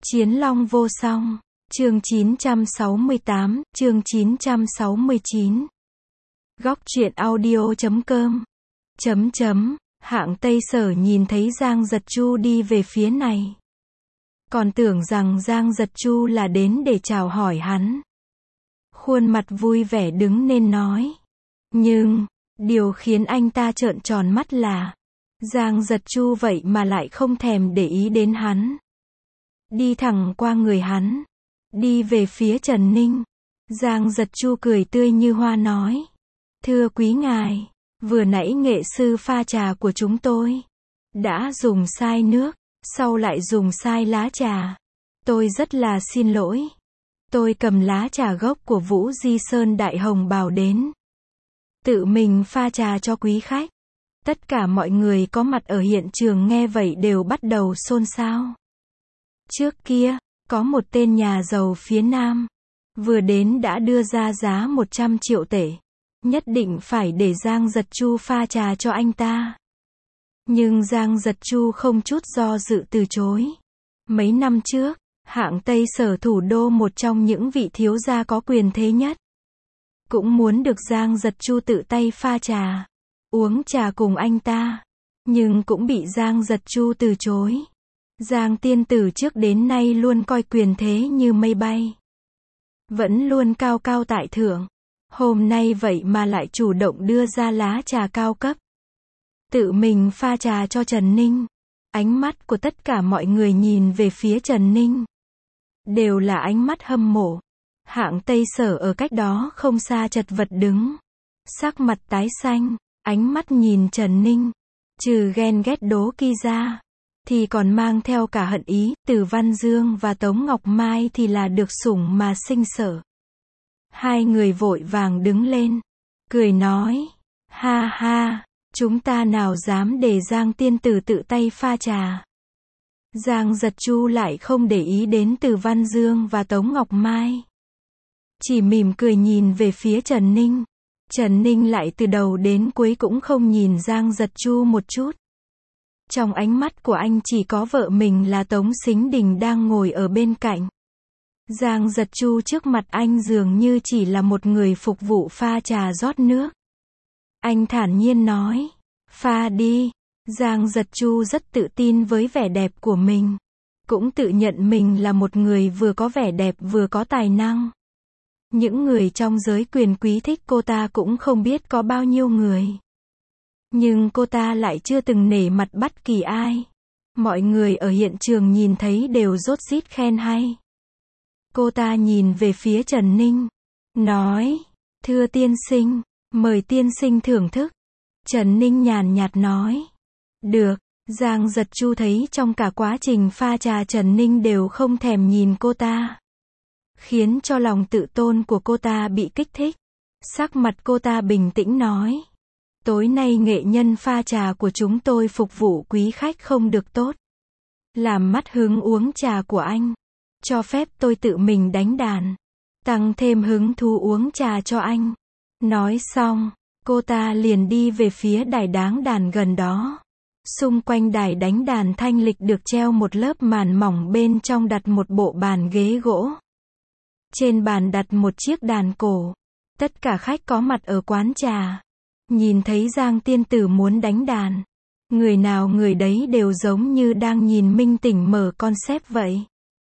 Chiến long vô song. Chương 968, chương 969. Góc truyện audio.com. Hạng Tây Sở nhìn thấy Giang Giật Chu đi về phía này. Còn tưởng rằng Giang Giật Chu là đến để chào hỏi hắn. Khuôn mặt vui vẻ đứng nên nói. Nhưng, điều khiến anh ta trợn tròn mắt là, Giang Giật Chu vậy mà lại không thèm để ý đến hắn. Đi thẳng qua người hắn. Đi về phía Trần Ninh. Giang Giật Chu cười tươi như hoa nói. Thưa quý ngài, vừa nãy nghệ sư pha trà của chúng tôi đã dùng sai nước, sau lại dùng sai lá trà. Tôi rất là xin lỗi. Tôi cầm lá trà gốc của Vũ Di Sơn Đại Hồng Bào đến, tự mình pha trà cho quý khách. Tất cả mọi người có mặt ở hiện trường nghe vậy đều bắt đầu xôn xao. Trước kia, có một tên nhà giàu phía Nam, vừa đến đã đưa ra giá 100 triệu tệ. Nhất định phải để Giang Giật Chu pha trà cho anh ta. Nhưng Giang Giật Chu không chút do dự từ chối. Mấy năm trước, Hạng Tây Sở thủ đô một trong những vị thiếu gia có quyền thế nhất, cũng muốn được Giang Giật Chu tự tay pha trà, uống trà cùng anh ta. Nhưng cũng bị Giang Giật Chu từ chối. Giang tiên tử trước đến nay luôn coi quyền thế như mây bay, vẫn luôn cao cao tại thượng. Hôm nay vậy mà lại chủ động đưa ra lá trà cao cấp, tự mình pha trà cho Trần Ninh. Ánh mắt của tất cả mọi người nhìn về phía Trần Ninh, đều là ánh mắt hâm mộ. Hạng Tây Sở ở cách đó không xa chật vật đứng, sắc mặt tái xanh, ánh mắt nhìn Trần Ninh, trừ ghen ghét đố kỵ ra, thì còn mang theo cả hận ý. Từ Văn Dương và Tống Ngọc Mai thì là được sủng mà sinh sở. Hai người vội vàng đứng lên, cười nói, ha ha, chúng ta nào dám để Giang tiên tử tự tay pha trà. Giang Giật Chu lại không để ý đến Từ Văn Dương và Tống Ngọc Mai, chỉ mỉm cười nhìn về phía Trần Ninh. Trần Ninh lại từ đầu đến cuối cũng không nhìn Giang Giật Chu một chút. Trong ánh mắt của anh chỉ có vợ mình là Tống Sính Đình đang ngồi ở bên cạnh. Giang Giật Chu trước mặt anh dường như chỉ là một người phục vụ pha trà rót nước. Anh thản nhiên nói, pha đi. Giang Giật Chu rất tự tin với vẻ đẹp của mình, cũng tự nhận mình là một người vừa có vẻ đẹp vừa có tài năng. Những người trong giới quyền quý thích cô ta cũng không biết có bao nhiêu người. Nhưng cô ta lại chưa từng nể mặt bất kỳ ai. Mọi người ở hiện trường nhìn thấy đều rốt rít khen hay. Cô ta nhìn về phía Trần Ninh, nói, thưa tiên sinh, mời tiên sinh thưởng thức. Trần Ninh nhàn nhạt nói, được. Giang Giật Chu thấy trong cả quá trình pha trà Trần Ninh đều không thèm nhìn cô ta, khiến cho lòng tự tôn của cô ta bị kích thích. Sắc mặt cô ta bình tĩnh nói, tối nay nghệ nhân pha trà của chúng tôi phục vụ quý khách không được tốt, làm mất hứng uống trà của anh. Cho phép tôi tự mình đánh đàn, tăng thêm hứng thú uống trà cho anh. Nói xong, cô ta liền đi về phía đài đáng đàn gần đó. Xung quanh đài đánh đàn thanh lịch được treo một lớp màn mỏng, bên trong đặt một bộ bàn ghế gỗ. Trên bàn đặt một chiếc đàn cổ. Tất cả khách có mặt ở quán trà, nhìn thấy Giang tiên tử muốn đánh đàn, người nào người đấy đều giống như đang nhìn minh tỉnh mở concept vậy.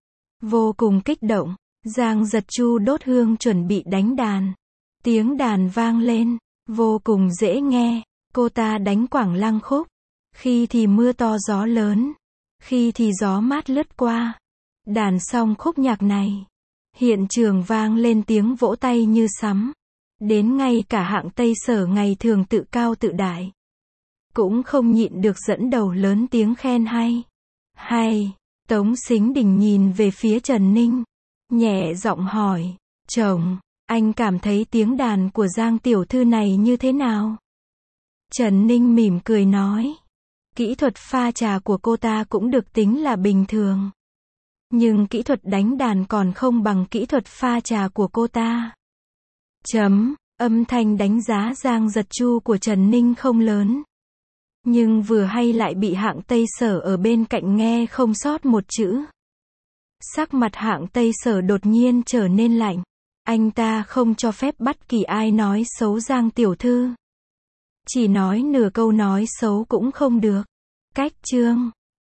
Vô cùng kích động, Giang Giật Chu đốt hương chuẩn bị đánh đàn. Tiếng đàn vang lên, vô cùng dễ nghe. Cô ta đánh Quảng Lăng khúc, khi thì mưa to gió lớn, khi thì gió mát lướt qua. Đàn xong khúc nhạc này, hiện trường vang lên tiếng vỗ tay như sấm. Đến ngay cả Hạng Tây Sở ngày thường tự cao tự đại, cũng không nhịn được dẫn đầu lớn tiếng khen hay. Hay. Tống Sính Đình nhìn về phía Trần Ninh, nhẹ giọng hỏi, chồng, anh cảm thấy tiếng đàn của Giang tiểu thư này như thế nào? Trần Ninh mỉm cười nói, kỹ thuật pha trà của cô ta cũng được tính là bình thường, nhưng kỹ thuật đánh đàn còn không bằng kỹ thuật pha trà của cô ta. Âm thanh đánh giá Giang Giật Chu của Trần Ninh không lớn, nhưng vừa hay lại bị Hạng Tây Sở ở bên cạnh nghe không sót một chữ. Sắc mặt Hạng Tây Sở đột nhiên trở nên lạnh. Anh ta không cho phép bất kỳ ai nói xấu Giang tiểu thư. Chỉ nói nửa câu nói xấu cũng không được. Cách chương